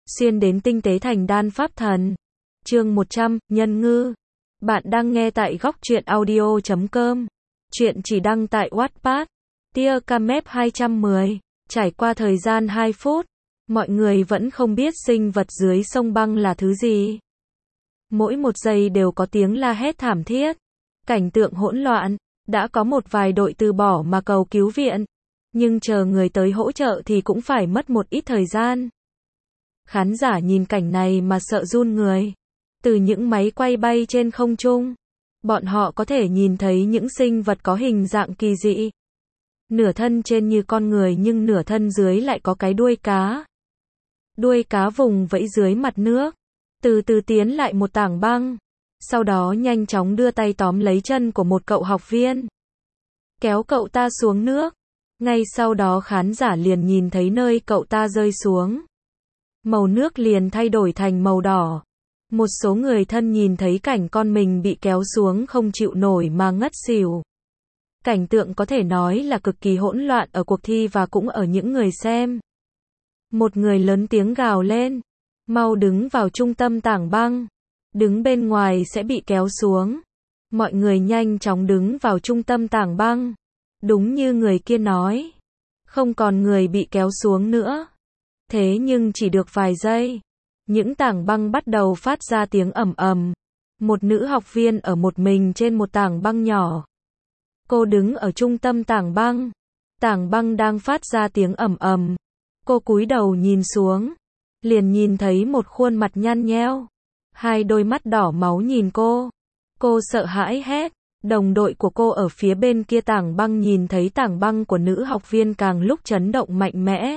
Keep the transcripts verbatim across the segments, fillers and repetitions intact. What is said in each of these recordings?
xuyên đến tinh tế thành đan pháp thần. Chương một trăm, Nhân ngư. Bạn đang nghe tại góc truyện audio chấm com. Chuyện chỉ đăng tại Wattpad. Tia Camep hai trăm mười. Trải qua thời gian hai phút, mọi người vẫn không biết sinh vật dưới sông băng là thứ gì. Mỗi một giây đều có tiếng la hét thảm thiết. Cảnh tượng hỗn loạn. Đã có một vài đội từ bỏ mà cầu cứu viện. Nhưng chờ người tới hỗ trợ thì cũng phải mất một ít thời gian. Khán giả nhìn cảnh này mà sợ run người. Từ những máy quay bay trên không trung, bọn họ có thể nhìn thấy những sinh vật có hình dạng kỳ dị. Nửa thân trên như con người nhưng nửa thân dưới lại có cái đuôi cá. Đuôi cá vùng vẫy dưới mặt nước, từ từ tiến lại một tảng băng. Sau đó nhanh chóng đưa tay tóm lấy chân của một cậu học viên, kéo cậu ta xuống nước. Ngay sau đó khán giả liền nhìn thấy nơi cậu ta rơi xuống, màu nước liền thay đổi thành màu đỏ. Một số người thân nhìn thấy cảnh con mình bị kéo xuống không chịu nổi mà ngất xỉu. Cảnh tượng có thể nói là cực kỳ hỗn loạn ở cuộc thi và cũng ở những người xem. Một người lớn tiếng gào lên, mau đứng vào trung tâm tảng băng, đứng bên ngoài sẽ bị kéo xuống. Mọi người nhanh chóng đứng vào trung tâm tảng băng. Đúng như người kia nói, không còn người bị kéo xuống nữa. Thế nhưng chỉ được vài giây, những tảng băng bắt đầu phát ra tiếng ầm ầm. Một nữ học viên ở một mình trên một tảng băng nhỏ. Cô đứng ở trung tâm tảng băng. Tảng băng đang phát ra tiếng ầm ầm. Cô cúi đầu nhìn xuống, liền nhìn thấy một khuôn mặt nhăn nheo. Hai đôi mắt đỏ máu nhìn cô. Cô sợ hãi hét. Đồng đội của cô ở phía bên kia tảng băng nhìn thấy tảng băng của nữ học viên càng lúc chấn động mạnh mẽ.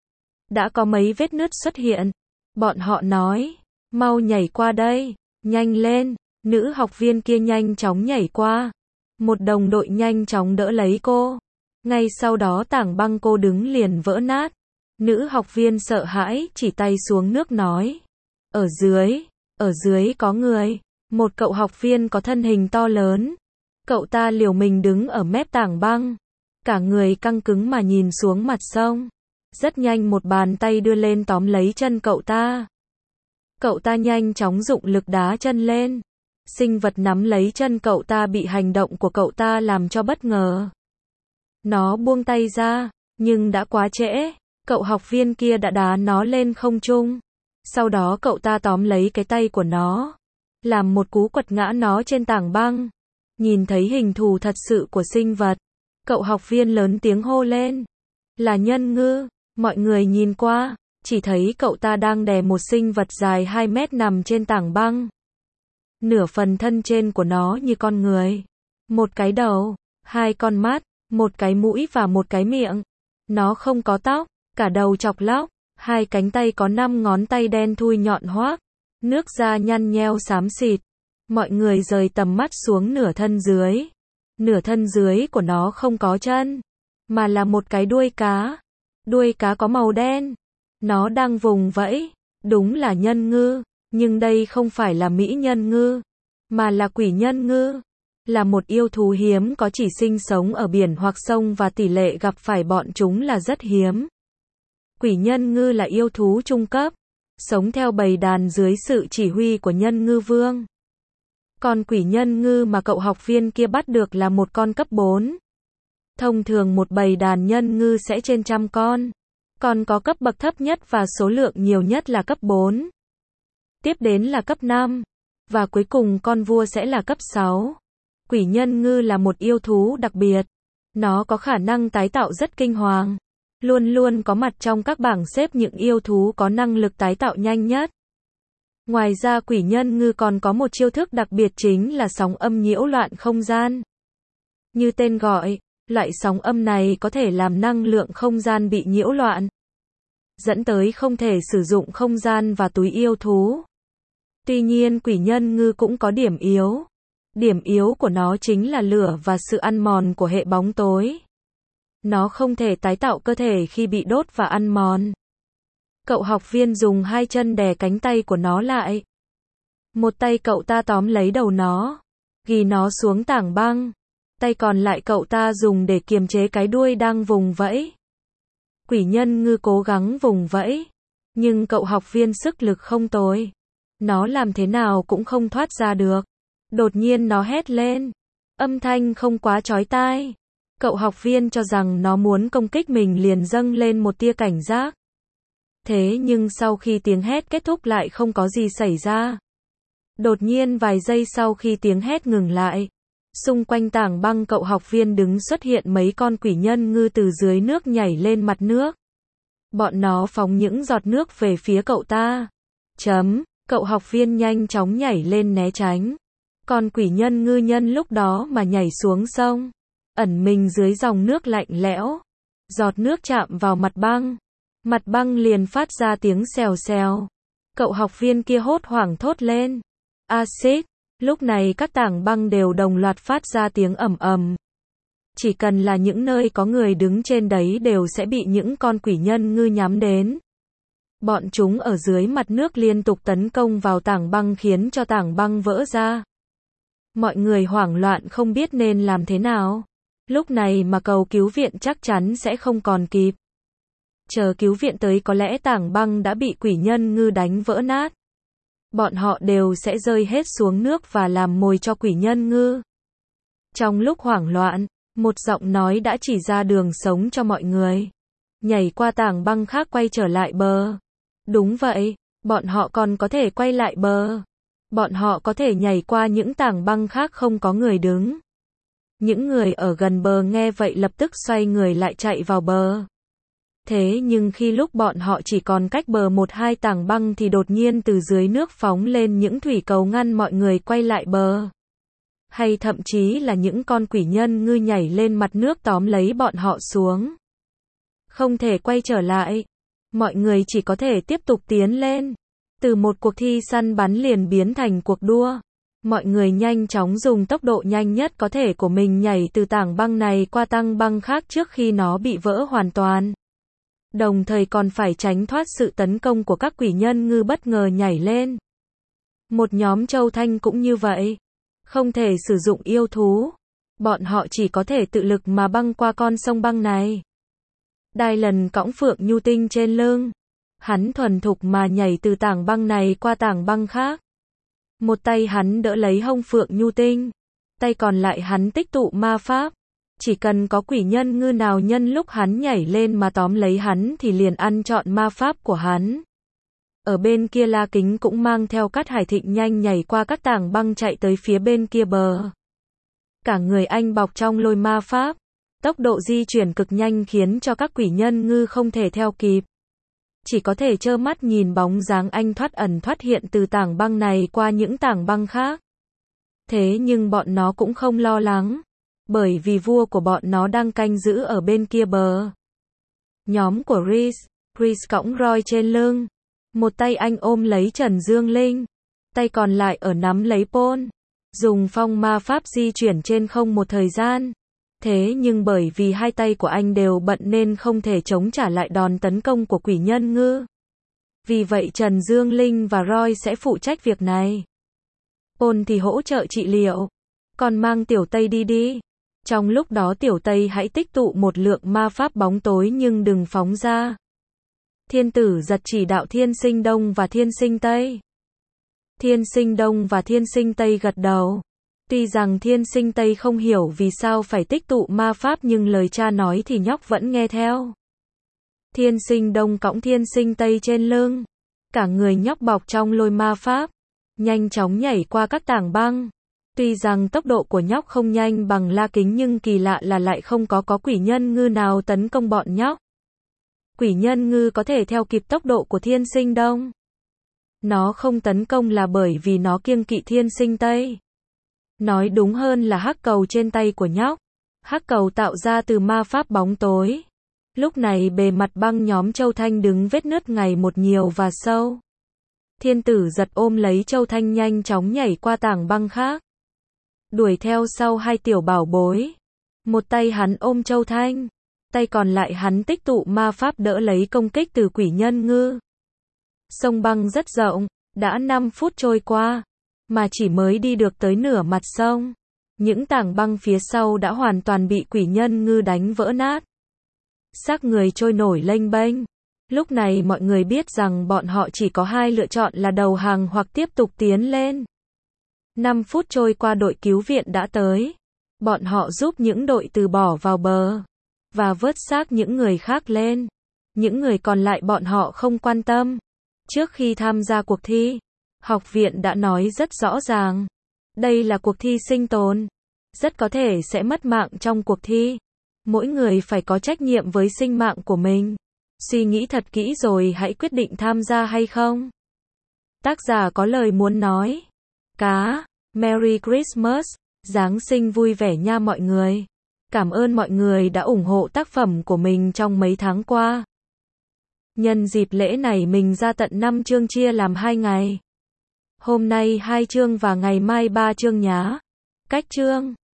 Đã có mấy vết nứt xuất hiện. Bọn họ nói, mau nhảy qua đây, nhanh lên. Nữ học viên kia nhanh chóng nhảy qua. Một đồng đội nhanh chóng đỡ lấy cô. Ngay sau đó tảng băng cô đứng liền vỡ nát. Nữ học viên sợ hãi chỉ tay xuống nước nói, ở dưới, ở dưới có người. Một cậu học viên có thân hình to lớn. Cậu ta liều mình đứng ở mép tảng băng, cả người căng cứng mà nhìn xuống mặt sông. Rất nhanh một bàn tay đưa lên tóm lấy chân cậu ta. Cậu ta nhanh chóng dụng lực đá chân lên. Sinh vật nắm lấy chân cậu ta bị hành động của cậu ta làm cho bất ngờ. Nó buông tay ra, nhưng đã quá trễ. Cậu học viên kia đã đá nó lên không trung. Sau đó cậu ta tóm lấy cái tay của nó, làm một cú quật ngã nó trên tảng băng. Nhìn thấy hình thù thật sự của sinh vật, cậu học viên lớn tiếng hô lên, là nhân ngư. Mọi người nhìn qua, chỉ thấy cậu ta đang đè một sinh vật dài hai mét nằm trên tảng băng. Nửa phần thân trên của nó như con người. Một cái đầu, hai con mắt, một cái mũi và một cái miệng. Nó không có tóc, cả đầu chọc lóc, hai cánh tay có năm ngón tay đen thui nhọn hoác, nước da nhăn nheo xám xịt. Mọi người rời tầm mắt xuống nửa thân dưới. Nửa thân dưới của nó không có chân, mà là một cái đuôi cá. Đuôi cá có màu đen. Nó đang vùng vẫy. Đúng là nhân ngư, nhưng đây không phải là mỹ nhân ngư, mà là quỷ nhân ngư. Là một yêu thú hiếm có chỉ sinh sống ở biển hoặc sông và tỷ lệ gặp phải bọn chúng là rất hiếm. Quỷ nhân ngư là yêu thú trung cấp, sống theo bầy đàn dưới sự chỉ huy của nhân ngư vương. Còn quỷ nhân ngư mà cậu học viên kia bắt được là một con cấp bốn. Thông thường một bầy đàn nhân ngư sẽ trên trăm con. Còn có cấp bậc thấp nhất và số lượng nhiều nhất là cấp bốn. Tiếp đến là cấp năm. Và cuối cùng con vua sẽ là cấp sáu. Quỷ nhân ngư là một yêu thú đặc biệt. Nó có khả năng tái tạo rất kinh hoàng. Luôn luôn có mặt trong các bảng xếp những yêu thú có năng lực tái tạo nhanh nhất. Ngoài ra quỷ nhân ngư còn có một chiêu thức đặc biệt chính là sóng âm nhiễu loạn không gian. Như tên gọi, loại sóng âm này có thể làm năng lượng không gian bị nhiễu loạn, dẫn tới không thể sử dụng không gian và túi yêu thú. Tuy nhiên quỷ nhân ngư cũng có điểm yếu. Điểm yếu của nó chính là lửa và sự ăn mòn của hệ bóng tối. Nó không thể tái tạo cơ thể khi bị đốt và ăn mòn. Cậu học viên dùng hai chân đè cánh tay của nó lại. Một tay cậu ta tóm lấy đầu nó, ghi nó xuống tảng băng. Tay còn lại cậu ta dùng để kiềm chế cái đuôi đang vùng vẫy. Quỷ nhân ngư cố gắng vùng vẫy, Nhưng cậu học viên sức lực không tồi. Nó làm thế nào cũng không thoát ra được. Đột nhiên nó hét lên. Âm thanh không quá chói tai. Cậu học viên cho rằng nó muốn công kích mình liền dâng lên một tia cảnh giác. Thế nhưng sau khi tiếng hét kết thúc lại không có gì xảy ra. Đột nhiên vài giây sau khi tiếng hét ngừng lại, xung quanh tảng băng cậu học viên đứng xuất hiện mấy con quỷ nhân ngư từ dưới nước nhảy lên mặt nước. Bọn nó phóng những giọt nước về phía cậu ta. Chấm, cậu học viên nhanh chóng nhảy lên né tránh. Con quỷ nhân ngư nhân lúc đó mà nhảy xuống sông, ẩn mình dưới dòng nước lạnh lẽo. Giọt nước chạm vào mặt băng, mặt băng liền phát ra tiếng xèo xèo. Cậu học viên kia hốt hoảng thốt lên. Axit, lúc này các tảng băng đều đồng loạt phát ra tiếng ầm ầm. Chỉ cần là những nơi có người đứng trên đấy đều sẽ bị những con quỷ nhân ngư nhắm đến. Bọn chúng ở dưới mặt nước liên tục tấn công vào tảng băng khiến cho tảng băng vỡ ra. Mọi người hoảng loạn không biết nên làm thế nào. Lúc này mà cầu cứu viện chắc chắn sẽ không còn kịp. Chờ cứu viện tới có lẽ tảng băng đã bị quỷ nhân ngư đánh vỡ nát. Bọn họ đều sẽ rơi hết xuống nước và làm mồi cho quỷ nhân ngư. Trong lúc hoảng loạn, một giọng nói đã chỉ ra đường sống cho mọi người. Nhảy qua tảng băng khác quay trở lại bờ. Đúng vậy, bọn họ còn có thể quay lại bờ. Bọn họ có thể nhảy qua những tảng băng khác không có người đứng. Những người ở gần bờ nghe vậy lập tức xoay người lại chạy vào bờ. Thế nhưng khi lúc bọn họ chỉ còn cách bờ một hai tảng băng thì đột nhiên từ dưới nước phóng lên những thủy cầu ngăn mọi người quay lại bờ. Hay thậm chí là những con quỷ nhân ngư nhảy lên mặt nước tóm lấy bọn họ xuống. Không thể quay trở lại. Mọi người chỉ có thể tiếp tục tiến lên. Từ một cuộc thi săn bắn liền biến thành cuộc đua. Mọi người nhanh chóng dùng tốc độ nhanh nhất có thể của mình nhảy từ tảng băng này qua tảng băng khác trước khi nó bị vỡ hoàn toàn. Đồng thời còn phải tránh thoát sự tấn công của các quỷ nhân ngư bất ngờ nhảy lên. Một nhóm Châu Thanh cũng như vậy. Không thể sử dụng yêu thú. Bọn họ chỉ có thể tự lực mà băng qua con sông băng này. Dylan cõng Phượng Nhu Tinh trên lưng. Hắn thuần thục mà nhảy từ tảng băng này qua tảng băng khác. Một tay hắn đỡ lấy hông Phượng Nhu Tinh. Tay còn lại hắn tích tụ ma pháp. Chỉ cần có quỷ nhân ngư nào nhân lúc hắn nhảy lên mà tóm lấy hắn thì liền ăn trọn ma pháp của hắn. Ở bên kia La Kính cũng mang theo Cát Hải Thịnh nhanh nhảy qua các tảng băng chạy tới phía bên kia bờ. Cả người anh bọc trong lôi ma pháp. Tốc độ di chuyển cực nhanh khiến cho các quỷ nhân ngư không thể theo kịp. Chỉ có thể trơ mắt nhìn bóng dáng anh thoát ẩn thoát hiện từ tảng băng này qua những tảng băng khác. Thế nhưng bọn nó cũng không lo lắng. Bởi vì vua của bọn nó đang canh giữ ở bên kia bờ. Nhóm của Chris, Chris cõng Roy trên lưng. Một tay anh ôm lấy Trần Dương Linh. Tay còn lại ở nắm lấy Paul. Dùng phong ma pháp di chuyển trên không một thời gian. Thế nhưng bởi vì hai tay của anh đều bận nên không thể chống trả lại đòn tấn công của quỷ nhân ngư. Vì vậy Trần Dương Linh và Roy sẽ phụ trách việc này. Paul thì hỗ trợ trị liệu. Còn mang Tiểu Tây đi đi. Trong lúc đó Tiểu Tây hãy tích tụ một lượng ma pháp bóng tối nhưng đừng phóng ra. Thiên tử giật chỉ đạo Thiên Sinh Đông và Thiên Sinh Tây. Thiên Sinh Đông và Thiên Sinh Tây gật đầu. Tuy rằng Thiên Sinh Tây không hiểu vì sao phải tích tụ ma pháp nhưng lời cha nói thì nhóc vẫn nghe theo. Thiên Sinh Đông cõng Thiên Sinh Tây trên lưng. Cả người nhóc bọc trong lôi ma pháp. Nhanh chóng nhảy qua các tảng băng. Tuy rằng tốc độ của nhóc không nhanh bằng La Kính nhưng kỳ lạ là lại không có có quỷ nhân ngư nào tấn công bọn nhóc. Quỷ nhân ngư có thể theo kịp tốc độ của Thiên Sinh Đông. Nó không tấn công là bởi vì nó kiêng kỵ Thiên Sinh Tây. Nói đúng hơn là hắc cầu trên tay của nhóc. Hắc cầu tạo ra từ ma pháp bóng tối. Lúc này bề mặt băng nhóm Châu Thanh đứng vết nứt ngày một nhiều và sâu. Thiên tử giật ôm lấy Châu Thanh nhanh chóng nhảy qua tảng băng khác. Đuổi theo sau hai tiểu bảo bối. Một tay hắn ôm Châu Thanh. Tay còn lại hắn tích tụ ma pháp đỡ lấy công kích từ quỷ nhân ngư. Sông băng rất rộng. Đã năm phút trôi qua. Mà chỉ mới đi được tới nửa mặt sông. Những tảng băng phía sau đã hoàn toàn bị quỷ nhân ngư đánh vỡ nát. Xác người trôi nổi lênh bênh. Lúc này mọi người biết rằng bọn họ chỉ có hai lựa chọn là đầu hàng hoặc tiếp tục tiến lên. năm phút trôi qua đội cứu viện đã tới. Bọn họ giúp những đội từ bỏ vào bờ và vớt xác những người khác lên. Những người còn lại bọn họ không quan tâm. Trước khi tham gia cuộc thi, học viện đã nói rất rõ ràng. Đây là cuộc thi sinh tồn. Rất có thể sẽ mất mạng trong cuộc thi. Mỗi người phải có trách nhiệm với sinh mạng của mình. Suy nghĩ thật kỹ rồi hãy quyết định tham gia hay không. Tác giả có lời muốn nói. Cá, Merry Christmas, Giáng sinh vui vẻ nha mọi người. Cảm ơn mọi người đã ủng hộ tác phẩm của mình trong mấy tháng qua. Nhân dịp lễ này mình ra tận năm chương chia làm hai ngày. Hôm nay hai chương và ngày mai ba chương nhá. Cách chương